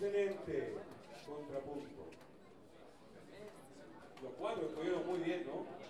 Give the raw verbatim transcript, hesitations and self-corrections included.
Excelente contrapunto. Los cuatro estuvieron muy bien, ¿no?